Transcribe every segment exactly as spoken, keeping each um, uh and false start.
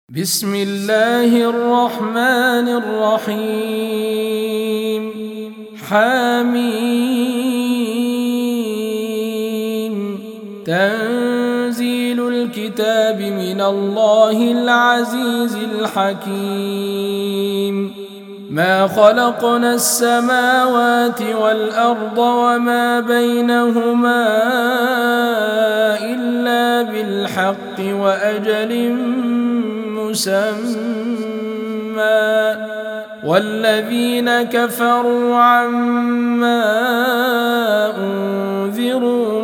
بسم الله الرحمن الرحيم حميم تنزيل الكتاب من الله العزيز الحكيم ما خلقنا السماوات والأرض وما بينهما إلا بالحق وأجل مسمى والذين كفروا عما أنذروا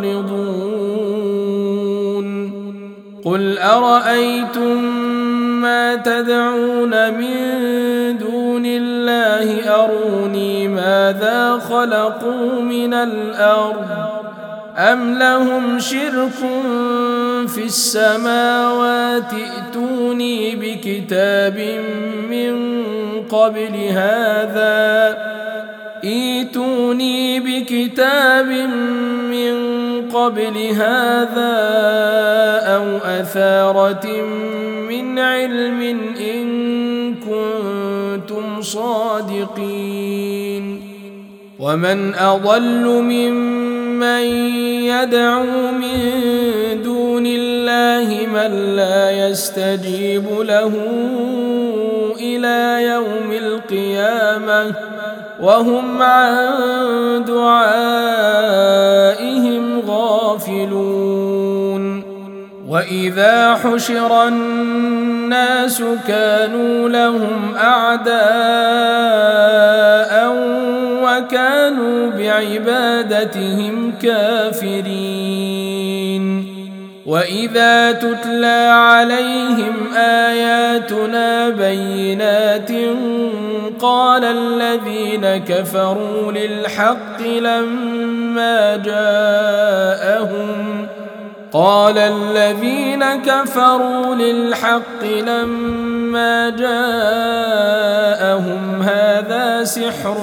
معرضون قل أرأيتم ما تدعون من دون الله أروني ماذا خلقوا من الأرض أم لهم شرك في السماوات ائتوني بكتاب من قبل هذا ائتوني بكتاب من قبل هذا أو أثارة من علم إن كنتم صادقين ومن أضل ممن يدعو من دون الله من لا يستجيب له إلى يوم القيامة وهم عن دعائهم غافلون وإذا حشر الناس كانوا لهم أعداء وكانوا بعبادتهم كافرين وإذا تتلى عليهم آياتنا بينات قال الذين كفروا للحق لما جاءهم قال الذين كفروا للحق لما جاءهم هذا سحر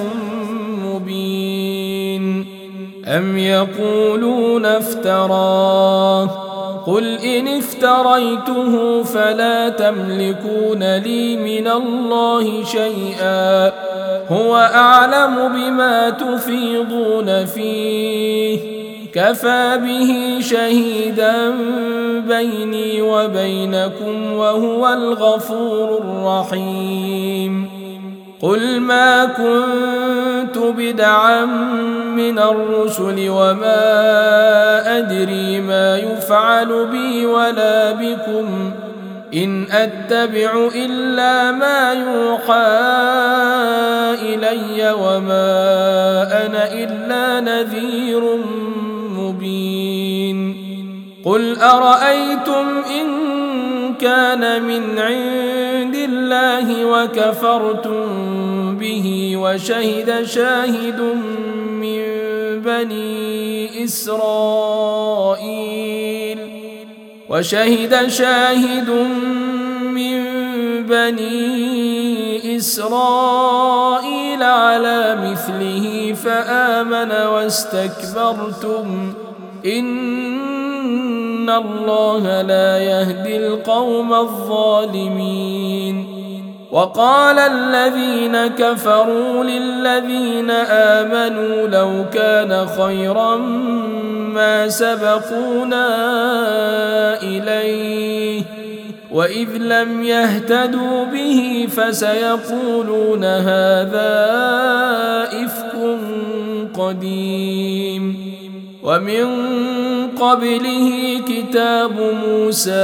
مبين أم يقولون افتراه قل إن افتريته فلا تملكون لي من الله شيئا هو أعلم بما تفيضون فيه كفى به شهيدا بيني وبينكم وهو الغفور الرحيم قل ما كنت بدعا من الرسل وما أدري ما يفعل بي ولا بكم إن أتبع إلا ما يوحى إلي وما أنا إلا نذير مبين قل أرأيتم إن كان من عند الله وكفرتم به وشهد شاهد من بني إسرائيل وشهد شاهد من بني إسرائيل على مثله فآمن واستكبرتم إن الله لا يهدي القوم الظالمين وقال الذين كفروا للذين آمنوا لو كان خيرا ما سبقونا إليه وإذ لم يهتدوا به فسيقولون هذا إفك قديم ومن قبله كتاب موسى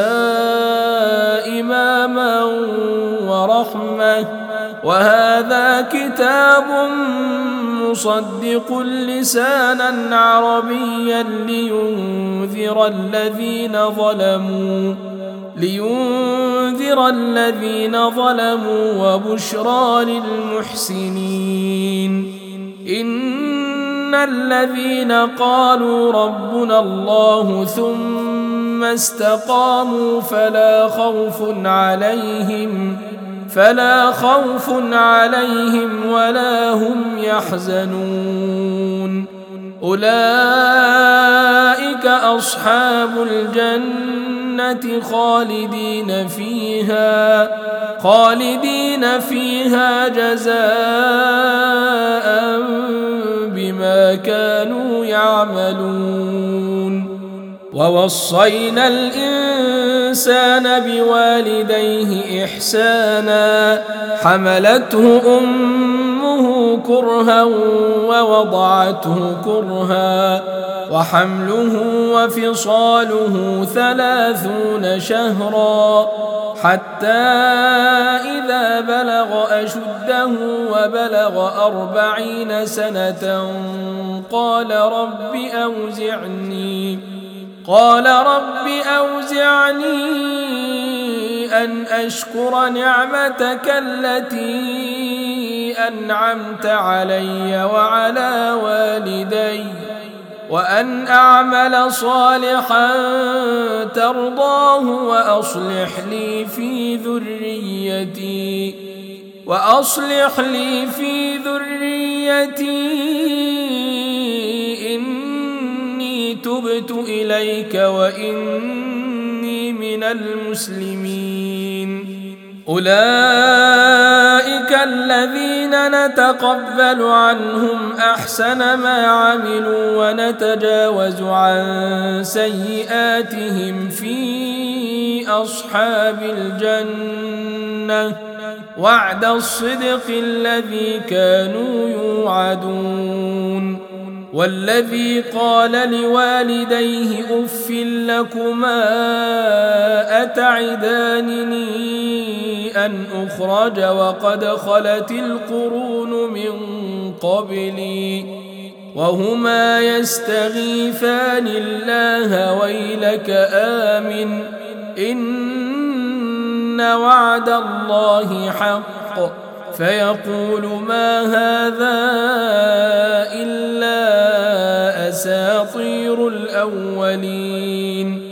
إماما ورحمة وهذا كتاب مصدق لسانا عربيا لينذر الذين ظلموا لينذر الذين ظلموا وبشرى للمحسنين إن الذين قالوا ربنا الله ثم استقاموا فلا خوف عليهم فلا خوف عليهم ولا هم يحزنون أولئك أصحاب الجنة الجنة خالدين فيها خالدين فيها جزاء بما كانوا يعملون. ووصينا الإنسان بوالديه إحسانا حملته أمه كرها ووضعته كرها وحمله وفصاله ثلاثون شهرا حتى إذا بلغ أشده وبلغ أربعين سنة قال رب أوزعني قال رب أوزعني أن أشكر نعمتك التي أنعمت علي وعلى والدي وأن أعمل صالحا ترضاه وأصلح لي في ذريتي وأصلح لي في ذريتي إني تبت إليك وإني من المسلمين. أولئك الذين نتقبل عنهم أحسن ما عملوا ونتجاوز عن سيئاتهم في أصحاب الجنة وعد الصدق الذي كانوا يوعدون. والذي قال لوالديه أف لكما أتعدانني أن أخرج وقد خلت القرون من قبلي وهما يستغيثان الله ويلك آمن إن وعد الله حق فيقول ما هذا إلا أساطير الأولين.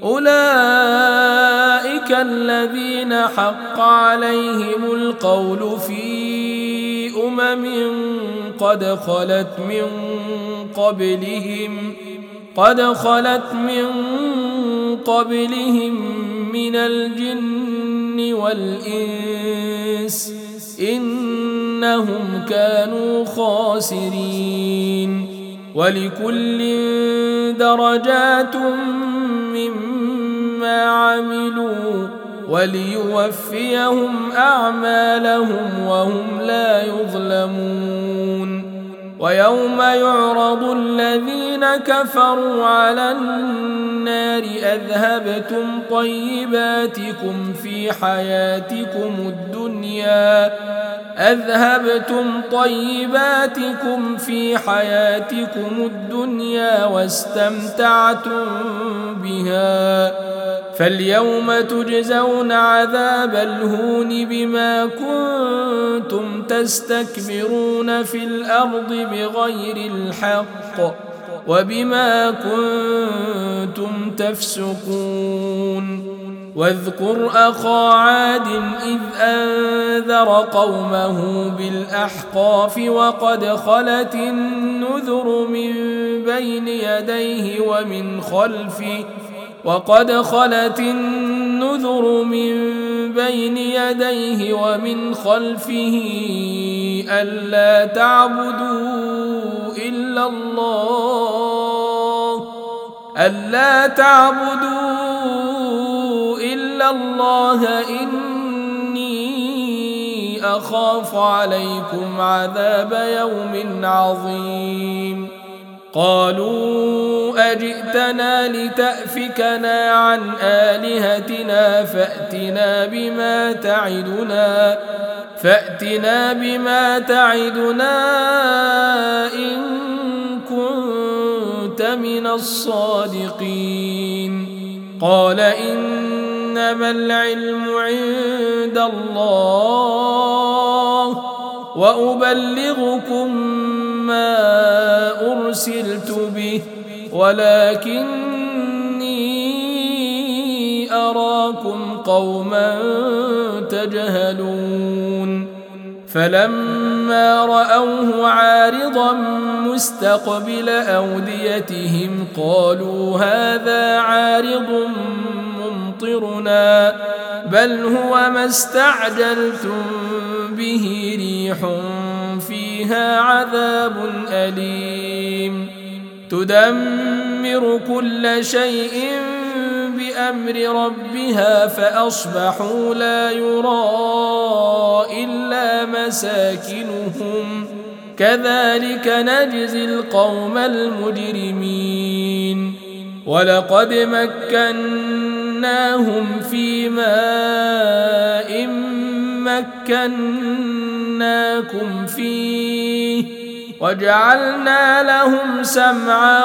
أولئك الذين حق عليهم القول في أمم قد خلت من قبلهم قد خلت من قبلهم من الجن والإنس إنهم كانوا خاسرين. ولكل درجات مما عملوا وليوفيهم أعمالهم وهم لا يظلمون. ويوم يعرض الذين كفروا على النار أذهبتم طيباتكم في حياتكم الدنيا أذهبتم طيباتكم في حياتكم الدنيا واستمتعتم بها فاليوم تجزون عذاب الهون بما كنتم تستكبرون في الأرض بغير الحق وبما كنتم تفسقون. واذكر أخا عاد إذ أنذر قومه بالأحقاف وقد خلت النذر من بين يديه ومن خلفه وقد خلت النذر من بين يديه ومن خلفه ألا تعبدوا إلا الله ألا تعبدوا إلا الله إني أخاف عليكم عذاب يوم عظيم. قالوا أجئتنا لتأفكنا عن آلهتنا فأتنا بما تعدنا فأتنا بما تعدنا إن كنت من الصادقين. قال إنما العلم عند الله وأبلغكم ما أرسلت به ولكني أراكم قوما تجهلون. فلما رأوه عارضا مستقبل أوديتهم قالوا هذا عارض يمطرنا بل هو ما استعجلتم به ريح فيها عذاب أليم تدمر كل شيء بأمر ربها فأصبحوا لا يرى إلا مساكنهم كذلك نجزي القوم المجرمين ولقد مكناهم في ماء مكناكم فيه وجعلنا لهم سمعا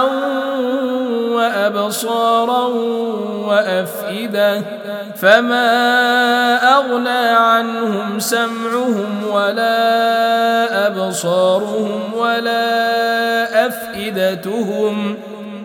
وأبصارا وأفئدة فما أغنى عنهم سمعهم ولا أبصارهم ولا أفئدتهم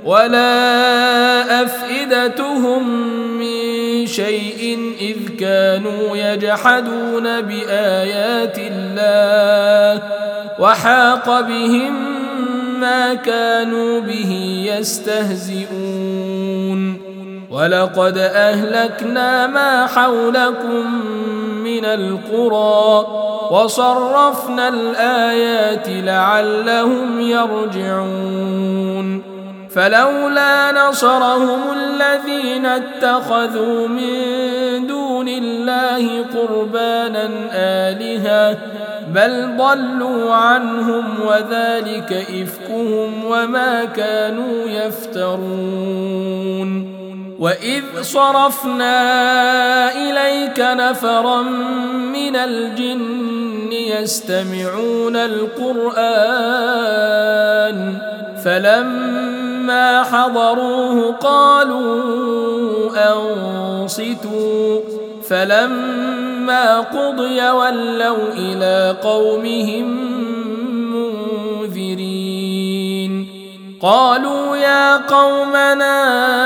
ولا أفئدتهم من شيء إذ كانوا يجحدون بآيات الله وحاق بهم ما كانوا به يستهزئون ولقد أهلكنا ما حولكم من القرى وصرفنا الآيات لعلهم يرجعون فلولا نصرهم الذين اتخذوا من دون الله قربانا آلهة بل ضلوا عنهم وذلك إفكهم وما كانوا يفترون وإذ صرفنا إليك نفرا من الجن يستمعون القرآن فلما حضروه قالوا أنصتوا فلما قضي ولوا إلى قومهم منذرين قالوا يا قومنا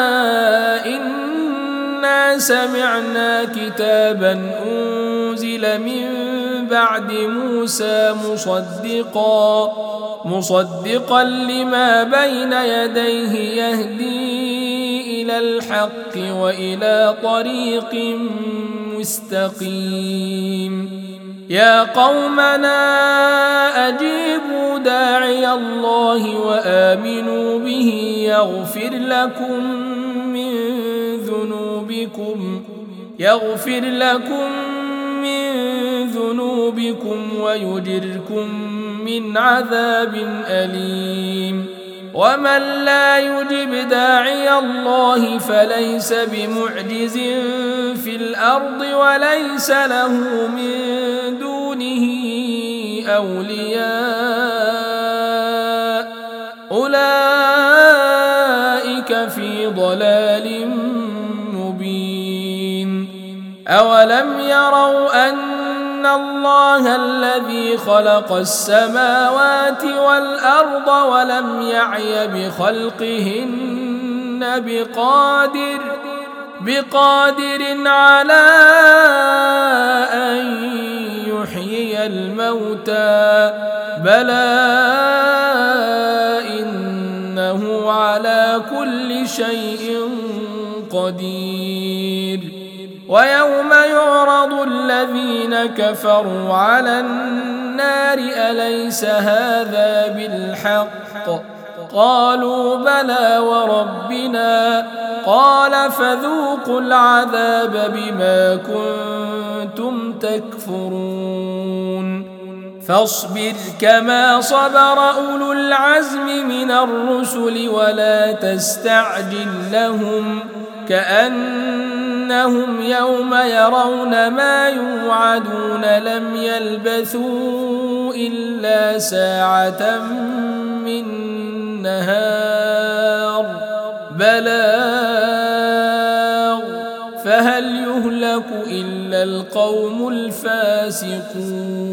إنا سمعنا كتابا أنزل من بعد موسى مصدقا مصدقا لما بين يديه يهدي إلى الحق وإلى طريق مستقيم يا قومنا أجيبوا داعي الله وآمنوا به يغفر لكم من ذنوبكم يغفر لكم من ذنوبكم ويجركم من عذاب أليم ومن لا يجب داعي الله فليس بمعجز في الأرض وليس له من دونه أولياء أولئك في ضلال مبين أولم يروا أن الله الذي خلق السماوات والأرض ولم يعي بخلقهن بقادر بقادر على أن يحيي الموتى بلى إنه على كل شيء قدير ويوم يعرض الذين كفروا على النار أليس هذا بالحق قالوا بلى وربنا قال فذوقوا العذاب بما كنتم تكفرون فاصبر كما صبر أولو العزم من الرسل ولا تستعجل لهم كأنهم يوم يرون ما يوعدون لم يلبثوا إلا ساعة من نهار بلاغ فهل يهلك إلا القوم الفاسقون